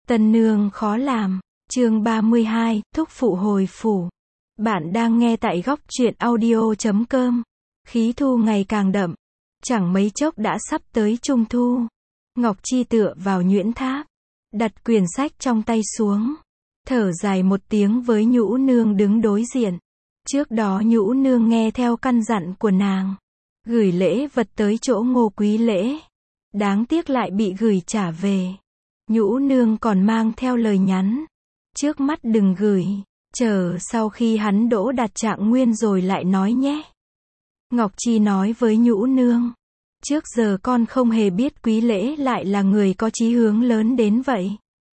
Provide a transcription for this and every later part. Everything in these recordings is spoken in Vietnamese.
Tân nương khó làm. Chương 32, thúc phụ hồi phủ. Bạn đang nghe tại góc truyện audio.com. Khí thu ngày càng đậm. Chẳng mấy chốc đã sắp tới trung thu. Ngọc Chi tựa vào nhuyễn tháp, đặt quyển sách trong tay xuống, thở dài một tiếng với Nhũ nương đứng đối diện. Trước đó Nhũ nương nghe theo căn dặn của nàng, gửi lễ vật tới chỗ Ngô Quý Lễ. Đáng tiếc lại bị gửi trả về. Nhũ nương còn mang theo lời nhắn: trước mắt đừng gửi, chờ sau khi hắn đỗ đạt trạng nguyên rồi lại nói nhé. Ngọc Chi nói với Nhũ nương: trước giờ con không hề biết Quý Lễ lại là người có chí hướng lớn đến vậy.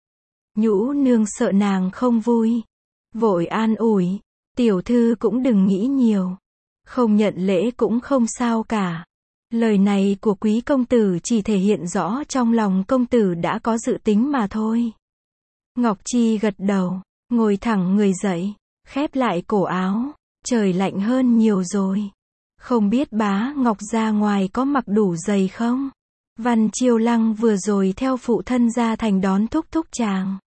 Nhũ nương sợ nàng không vui, vội an ủi: tiểu thư cũng đừng nghĩ nhiều, không nhận lễ cũng không sao cả. Lời này của quý công tử chỉ thể hiện rõ trong lòng công tử đã có dự tính mà thôi. Ngọc Chi gật đầu, ngồi thẳng người dậy, khép lại cổ áo. Trời lạnh hơn nhiều rồi. Không biết bá Ngọc ra ngoài có mặc đủ giày không? Văn Chiêu Lăng vừa rồi theo phụ thân ra thành đón thúc thúc chàng.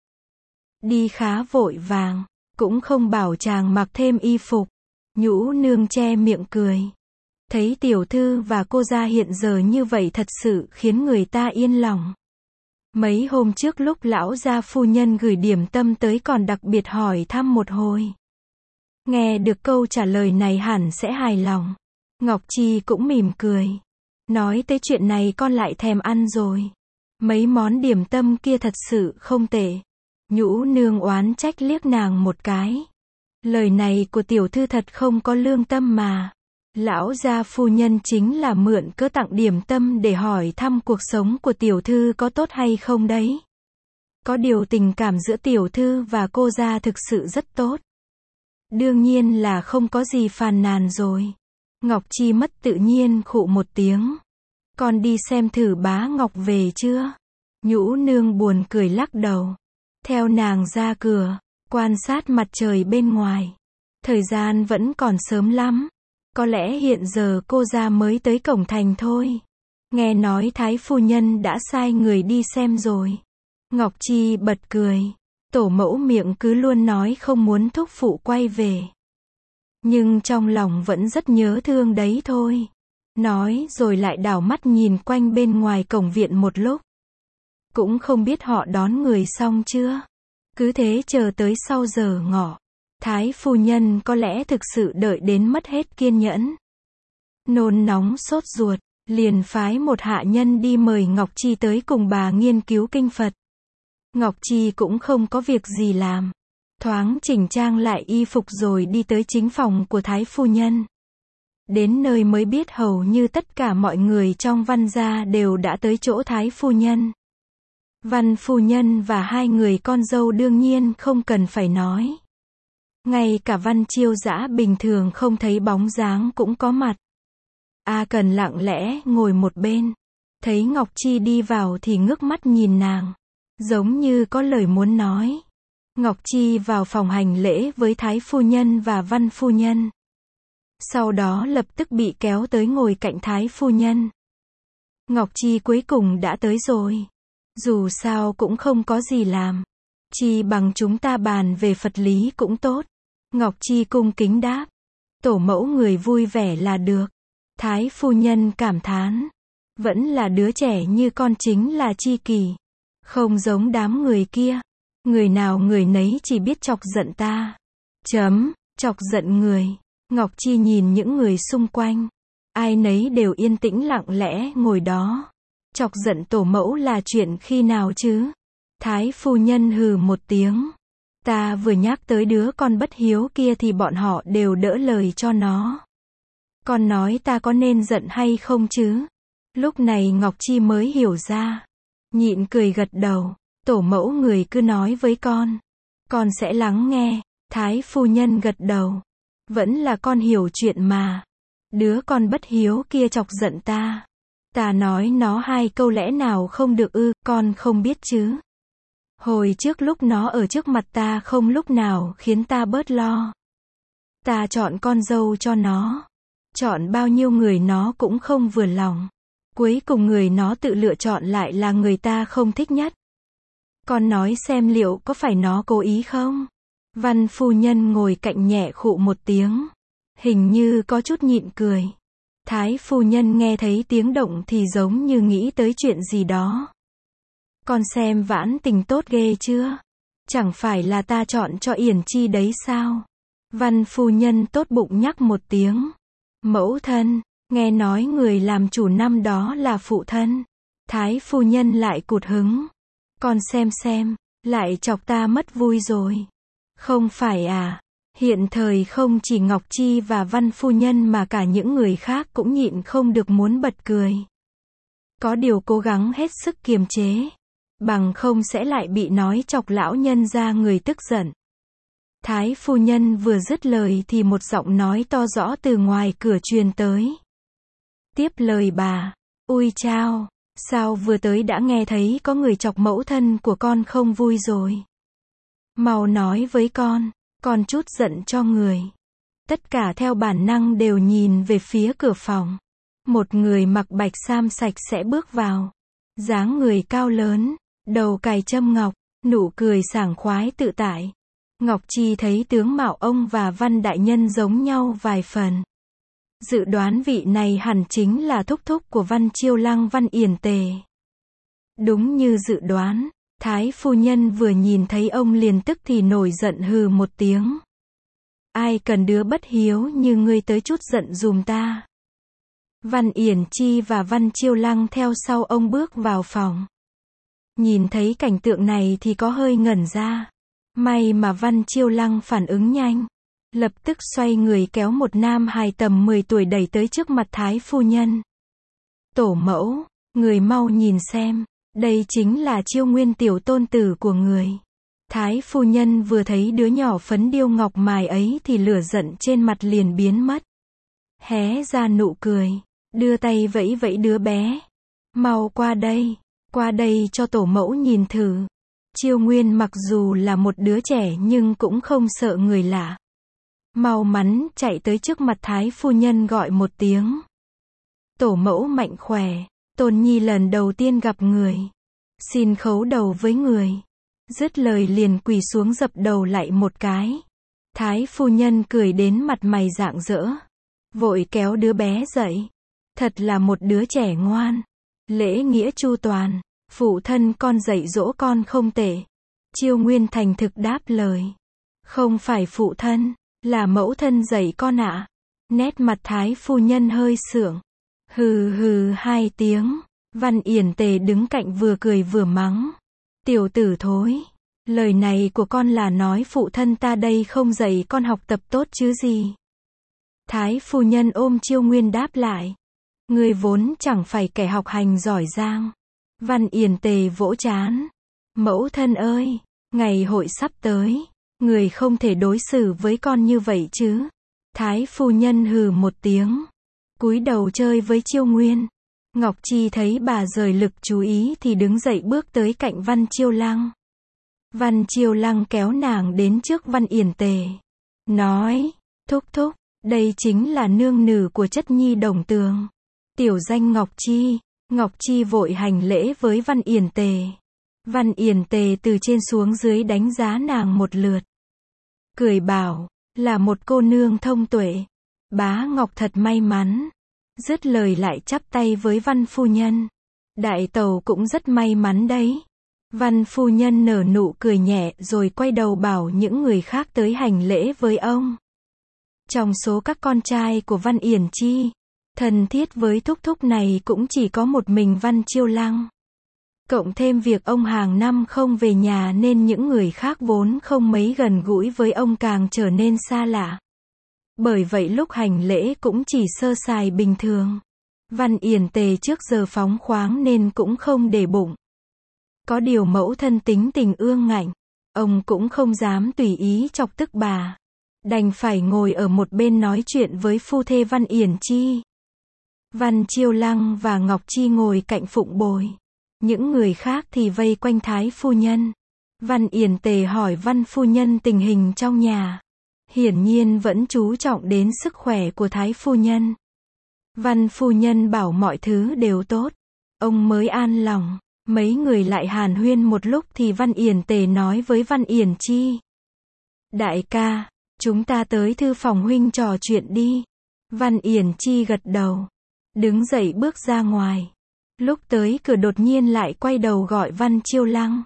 Đi khá vội vàng, cũng không bảo chàng mặc thêm y phục. Nhũ nương che miệng cười. Thấy tiểu thư và cô gia hiện giờ như vậy thật sự khiến người ta yên lòng. Mấy hôm trước lúc lão gia phu nhân gửi điểm tâm tới còn đặc biệt hỏi thăm một hồi. Nghe được câu trả lời này hẳn sẽ hài lòng. Ngọc Chi cũng mỉm cười. Nói tới chuyện này con lại thèm ăn rồi. Mấy món điểm tâm kia thật sự không tệ. Nhũ nương oán trách liếc nàng một cái. Lời này của tiểu thư thật không có lương tâm mà. Lão gia phu nhân chính là mượn cớ tặng điểm tâm để hỏi thăm cuộc sống của tiểu thư có tốt hay không đấy. Có điều tình cảm giữa tiểu thư và cô gia thực sự rất tốt. Đương nhiên là không có gì phàn nàn rồi. Ngọc Chi mất tự nhiên khụ một tiếng. Con đi xem thử bá Ngọc về chưa? Nhũ nương buồn cười lắc đầu. Theo nàng ra cửa, quan sát mặt trời bên ngoài. Thời gian vẫn còn sớm lắm. Có lẽ hiện giờ cô gia mới tới cổng thành thôi. Nghe nói Thái phu nhân đã sai người đi xem rồi. Ngọc Chi bật cười. Tổ mẫu miệng cứ luôn nói không muốn thúc phụ quay về. Nhưng trong lòng vẫn rất nhớ thương đấy thôi. Nói rồi lại đảo mắt nhìn quanh bên ngoài cổng viện một lúc. Cũng không biết họ đón người xong chưa. Cứ thế chờ tới sau giờ ngọ. Thái phu nhân có lẽ thực sự đợi đến mất hết kiên nhẫn. Nôn nóng sốt ruột, liền phái một hạ nhân đi mời Ngọc Chi tới cùng bà nghiên cứu kinh Phật. Ngọc Chi cũng không có việc gì làm. Thoáng chỉnh trang lại y phục rồi đi tới chính phòng của Thái phu nhân. Đến nơi mới biết hầu như tất cả mọi người trong Văn gia đều đã tới chỗ Thái phu nhân. Văn phu nhân và hai người con dâu đương nhiên không cần phải nói. Ngay cả Văn Chiêu Dã bình thường không thấy bóng dáng cũng có mặt. A Cần lặng lẽ ngồi một bên. Thấy Ngọc Chi đi vào thì ngước mắt nhìn nàng. Giống như có lời muốn nói. Ngọc Chi vào phòng hành lễ với Thái phu nhân và Văn phu nhân. Sau đó lập tức bị kéo tới ngồi cạnh Thái phu nhân. Ngọc Chi cuối cùng đã tới rồi. Dù sao cũng không có gì làm. Chi bằng chúng ta bàn về Phật lý cũng tốt. Ngọc Chi cung kính đáp. Tổ mẫu người vui vẻ là được. Thái phu nhân cảm thán. Vẫn là đứa trẻ như con chính là Chi Kỳ. Không giống đám người kia. Người nào người nấy chỉ biết chọc giận ta. Chọc giận người. Ngọc Chi nhìn những người xung quanh. Ai nấy đều yên tĩnh lặng lẽ ngồi đó. Chọc giận tổ mẫu là chuyện khi nào chứ? Thái phu nhân hừ một tiếng. Ta vừa nhắc tới đứa con bất hiếu kia thì bọn họ đều đỡ lời cho nó. Con nói ta có nên giận hay không chứ? Lúc này Ngọc Chi mới hiểu ra. Nhịn cười gật đầu. Tổ mẫu người cứ nói với con sẽ lắng nghe. Thái phu nhân gật đầu. Vẫn là con hiểu chuyện mà. Đứa con bất hiếu kia chọc giận ta. Ta nói nó hai câu lẽ nào không được ư, con không biết chứ. Hồi trước lúc nó ở trước mặt ta không lúc nào khiến ta bớt lo. Ta chọn con dâu cho nó. Chọn bao nhiêu người nó cũng không vừa lòng. Cuối cùng người nó tự lựa chọn lại là người ta không thích nhất. Con nói xem liệu có phải nó cố ý không? Văn phu nhân ngồi cạnh nhẹ khụ một tiếng. Hình như có chút nhịn cười. Thái phu nhân nghe thấy tiếng động thì giống như nghĩ tới chuyện gì đó. Con xem vãn tình tốt ghê chưa? Chẳng phải là ta chọn cho Yển Chi đấy sao? Văn phu nhân tốt bụng nhắc một tiếng. Mẫu thân, nghe nói người làm chủ năm đó là phụ thân. Thái phu nhân lại cụt hứng. Con xem, lại chọc ta mất vui rồi. Không phải à? Hiện thời không chỉ Ngọc Chi và Văn phu nhân mà cả những người khác cũng nhịn không được muốn bật cười. Có điều cố gắng hết sức kiềm chế. Bằng không sẽ lại bị nói chọc lão nhân ra người tức giận. Thái phu nhân vừa dứt lời thì một giọng nói to rõ từ ngoài cửa truyền tới. Tiếp lời bà. Ui chao, sao vừa tới đã nghe thấy có người chọc mẫu thân của con không vui rồi. Mau nói với con chút giận cho người. Tất cả theo bản năng đều nhìn về phía cửa phòng. Một người mặc bạch sam sạch sẽ bước vào. Dáng người cao lớn, đầu cài châm ngọc, nụ cười sảng khoái tự tại. Ngọc Chi thấy tướng mạo ông và Văn đại nhân giống nhau vài phần. Dự đoán vị này hẳn chính là thúc thúc của Văn Chiêu Lăng Văn Yển Tề. Đúng như dự đoán, Thái phu nhân vừa nhìn thấy ông liền tức thì nổi giận hừ một tiếng. Ai cần đứa bất hiếu như ngươi tới chút giận dùm ta. Văn Yển Chi và Văn Chiêu Lăng theo sau ông bước vào phòng. Nhìn thấy cảnh tượng này thì có hơi ngẩn ra. May mà Văn Chiêu Lăng phản ứng nhanh. Lập tức xoay người kéo một nam hài tầm 10 tuổi đẩy tới trước mặt Thái phu nhân. Tổ mẫu, người mau nhìn xem, đây chính là Chiêu Nguyên tiểu tôn tử của người. Thái phu nhân vừa thấy đứa nhỏ phấn điêu ngọc mài ấy thì lửa giận trên mặt liền biến mất. Hé ra nụ cười, đưa tay vẫy vẫy đứa bé. Mau qua đây cho tổ mẫu nhìn thử. Chiêu Nguyên mặc dù là một đứa trẻ nhưng cũng không sợ người lạ. Mau mắn chạy tới trước mặt Thái phu nhân gọi một tiếng. Tổ mẫu mạnh khỏe, tôn nhi lần đầu tiên gặp người. Xin khấu đầu với người. Dứt lời liền quỳ xuống dập đầu lại một cái. Thái phu nhân cười đến mặt mày rạng rỡ. Vội kéo đứa bé dậy. Thật là một đứa trẻ ngoan. Lễ nghĩa chu toàn. Phụ thân con dạy dỗ con không tệ. Chiêu Nguyên thành thực đáp lời. Không phải phụ thân, là mẫu thân dạy con ạ. Nét mặt Thái phu nhân hơi sượng. Hừ hừ hai tiếng. Văn Yển Tề đứng cạnh vừa cười vừa mắng. Tiểu tử thối. Lời này của con là nói phụ thân ta đây không dạy con học tập tốt chứ gì. Thái phu nhân ôm Chiêu Nguyên đáp lại. Ngươi vốn chẳng phải kẻ học hành giỏi giang. Văn Yển Tề vỗ trán. Mẫu thân ơi, ngày hội sắp tới. Người không thể đối xử với con như vậy chứ. Thái phu nhân hừ một tiếng. Cúi đầu chơi với Chiêu Nguyên. Ngọc Chi thấy bà rời lực chú ý thì đứng dậy bước tới cạnh Văn Chiêu Lăng. Văn Chiêu Lăng kéo nàng đến trước Văn Yển Tề. Nói, thúc thúc, đây chính là nương nữ của chất nhi Đồng Tường. Tiểu danh Ngọc Chi. Ngọc Chi vội hành lễ với Văn Yển Tề. Văn Yển Tề từ trên xuống dưới đánh giá nàng một lượt. Cười bảo, là một cô nương thông tuệ. Bá Ngọc thật may mắn. Dứt lời lại chắp tay với Văn phu nhân. Đại tẩu cũng rất may mắn đấy. Văn phu nhân nở nụ cười nhẹ rồi quay đầu bảo những người khác tới hành lễ với ông. Trong số các con trai của Văn Yển Chi, thân thiết với thúc thúc này cũng chỉ có một mình Văn Chiêu Lăng. Cộng thêm việc ông hàng năm không về nhà nên những người khác vốn không mấy gần gũi với ông càng trở nên xa lạ. Bởi vậy lúc hành lễ cũng chỉ sơ sài bình thường. Văn Yển Tề trước giờ phóng khoáng nên cũng không để bụng. Có điều mẫu thân tính tình ương ngạnh, ông cũng không dám tùy ý chọc tức bà. Đành phải ngồi ở một bên nói chuyện với phu thê Văn Yển Chi. Văn Chiêu Lăng và Ngọc Chi ngồi cạnh Phụng Bồi. Những người khác thì vây quanh Thái phu nhân. Văn Yển Tề hỏi Văn phu nhân tình hình trong nhà. Hiển nhiên vẫn chú trọng đến sức khỏe của Thái phu nhân. Văn phu nhân bảo mọi thứ đều tốt. Ông mới an lòng. Mấy người lại hàn huyên một lúc thì Văn Yển Tề nói với Văn Yển Chi. Đại ca, chúng ta tới thư phòng huynh trò chuyện đi. Văn Yển Chi gật đầu. Đứng dậy bước ra ngoài. Lúc tới cửa đột nhiên lại quay đầu gọi Văn Chiêu Lăng.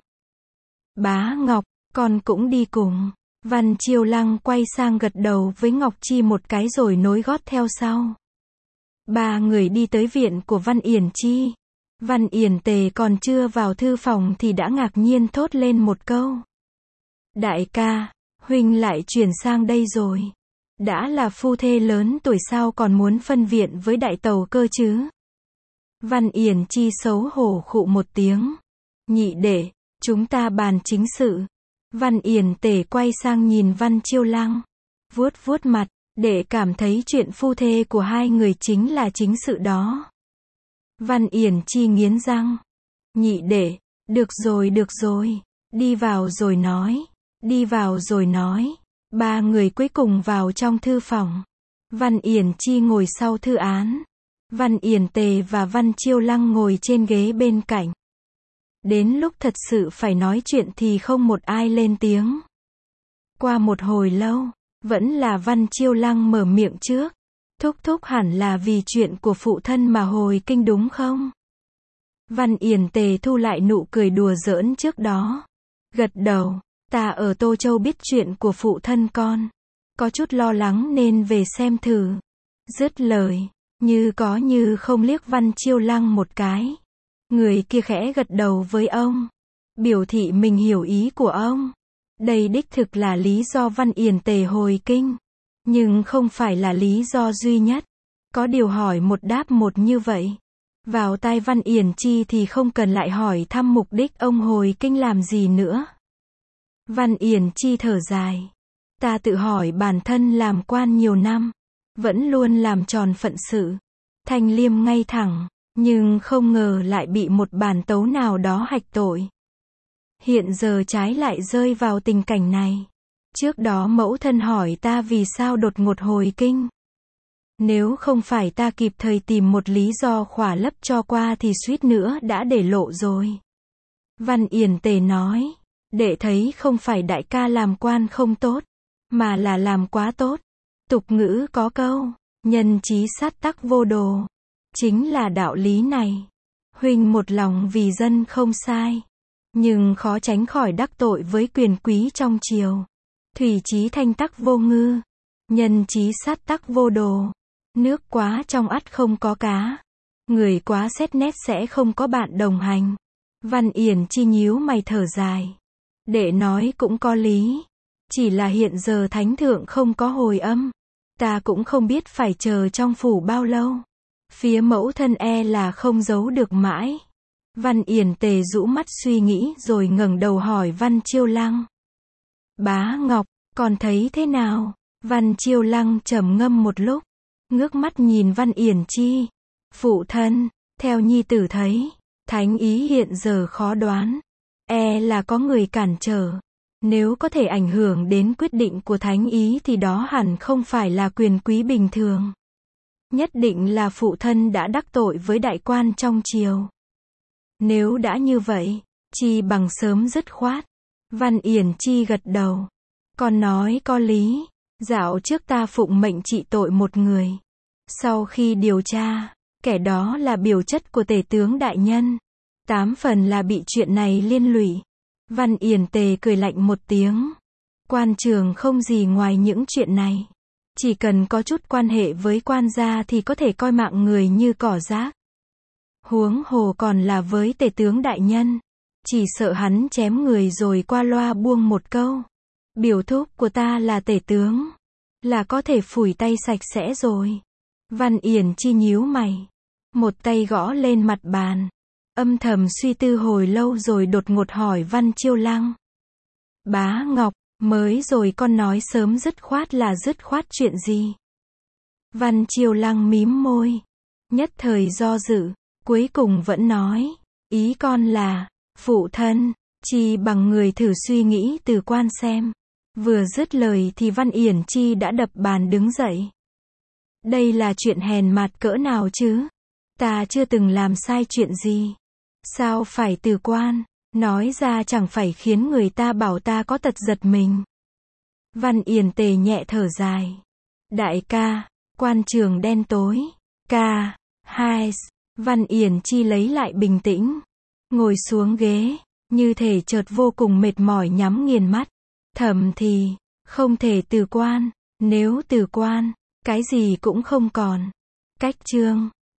Bá Ngọc, con cũng đi cùng. Văn Chiêu Lăng quay sang gật đầu với Ngọc Chi một cái rồi nối gót theo sau. Ba người đi tới viện của Văn Yển Chi. Văn Yển Tề còn chưa vào thư phòng thì đã ngạc nhiên thốt lên một câu. Đại ca, huynh lại chuyển sang đây rồi. Đã là phu thê lớn tuổi sao còn muốn phân viện với đại tàu cơ chứ? Văn Yển Chi xấu hổ khụ một tiếng. Nhị đệ, chúng ta bàn chính sự. Văn Yển Tề quay sang nhìn Văn Chiêu Lăng. Vuốt vuốt mặt, để cảm thấy chuyện phu thê của hai người chính là chính sự đó. Văn Yển Chi nghiến răng. Nhị đệ, được rồi, đi vào rồi nói. Đi vào rồi nói. Ba người cuối cùng vào trong thư phòng. Văn Yển Chi ngồi sau thư án. Văn Yển Tề và Văn Chiêu Lăng ngồi trên ghế bên cạnh. Đến lúc thật sự phải nói chuyện thì không một ai lên tiếng. Qua một hồi lâu, vẫn là Văn Chiêu Lăng mở miệng trước. Thúc thúc hẳn là vì chuyện của phụ thân mà hồi kinh đúng không? Văn Yển Tề thu lại nụ cười đùa giỡn trước đó. Gật đầu, ta ở Tô Châu biết chuyện của phụ thân con. Có chút lo lắng nên về xem thử. Dứt lời, như có như không liếc Văn Chiêu Lăng một cái. Người kia khẽ gật đầu với ông. Biểu thị mình hiểu ý của ông. Đây đích thực là lý do Văn Yển Tề hồi kinh. Nhưng không phải là lý do duy nhất. Có điều hỏi một đáp một như vậy. Vào tai Văn Yển Chi thì không cần lại hỏi thăm mục đích ông hồi kinh làm gì nữa. Văn Yển Chi thở dài. Ta tự hỏi bản thân làm quan nhiều năm. Vẫn luôn làm tròn phận sự. Thanh liêm ngay thẳng. Nhưng không ngờ lại bị một bản tấu nào đó hạch tội. Hiện giờ trái lại rơi vào tình cảnh này. Trước đó mẫu thân hỏi ta vì sao đột ngột hồi kinh. Nếu không phải ta kịp thời tìm một lý do khỏa lấp cho qua thì suýt nữa đã để lộ rồi. Văn Yển Tề nói. Đệ thấy không phải đại ca làm quan không tốt. Mà là làm quá tốt. Tục ngữ có câu. Nhân chí sát tắc vô đồ. Chính là đạo lý này. Huynh một lòng vì dân không sai. Nhưng khó tránh khỏi đắc tội với quyền quý trong triều. Thủy chí thanh tắc vô ngư. Nhân chí sát tắc vô đồ. Nước quá trong ắt không có cá. Người quá xét nét sẽ không có bạn đồng hành. Văn Yển Chi nhíu mày thở dài. Đệ nói cũng có lý. Chỉ là hiện giờ thánh thượng không có hồi âm. Ta cũng không biết phải chờ trong phủ bao lâu. Phía mẫu thân là không giấu được mãi. Văn Yển Tề rũ mắt suy nghĩ rồi ngẩng đầu hỏi Văn Chiêu Lăng. Bá Ngọc, con thấy thế nào? Văn Chiêu Lăng trầm ngâm một lúc. Ngước mắt nhìn Văn Yển Chi. Phụ thân, theo nhi tử thấy, thánh ý hiện giờ khó đoán. Là có người cản trở. Nếu có thể ảnh hưởng đến quyết định của thánh ý thì đó hẳn không phải là quyền quý bình thường. Nhất định là phụ thân đã đắc tội với đại quan trong triều. Nếu đã như vậy, chi bằng sớm dứt khoát. Văn Yển Chi gật đầu. Con nói có lý. Dạo trước ta phụng mệnh trị tội một người. Sau khi điều tra, kẻ đó là biểu chất của tể tướng đại nhân. 8 phần là bị chuyện này liên lụy. Văn Yển Tề cười lạnh một tiếng. Quan trường không gì ngoài những chuyện này. Chỉ cần có chút quan hệ với quan gia thì có thể coi mạng người như cỏ rác. Huống hồ còn là với tể tướng đại nhân. Chỉ sợ hắn chém người rồi qua loa buông một câu. Biểu thúc của ta là tể tướng. Là có thể phủi tay sạch sẽ rồi. Văn Yển Chi nhíu mày. Một tay gõ lên mặt bàn. Âm thầm suy tư hồi lâu rồi đột ngột hỏi Văn Chiêu Lăng. Bá Ngọc, mới rồi con nói sớm dứt khoát là dứt khoát chuyện gì? Văn Chiêu Lăng mím môi. Nhất thời do dự. Cuối cùng vẫn nói. Ý con là, phụ thân, chi bằng người thử suy nghĩ từ quan xem. Vừa dứt lời thì Văn Yển Chi đã đập bàn đứng dậy. Đây là chuyện hèn mạt cỡ nào chứ? Ta chưa từng làm sai chuyện gì. Sao phải từ quan? Nói ra chẳng phải khiến người ta bảo ta có tật giật mình. Văn Yển Tề nhẹ thở dài. Đại ca, quan trường đen tối. Ca, hai. Văn Yển Chi lấy lại bình tĩnh. Ngồi xuống ghế, như thể chợt vô cùng mệt mỏi nhắm nghiền mắt. Thầm thì, không thể từ quan. Nếu từ quan, cái gì cũng không còn. Cách chương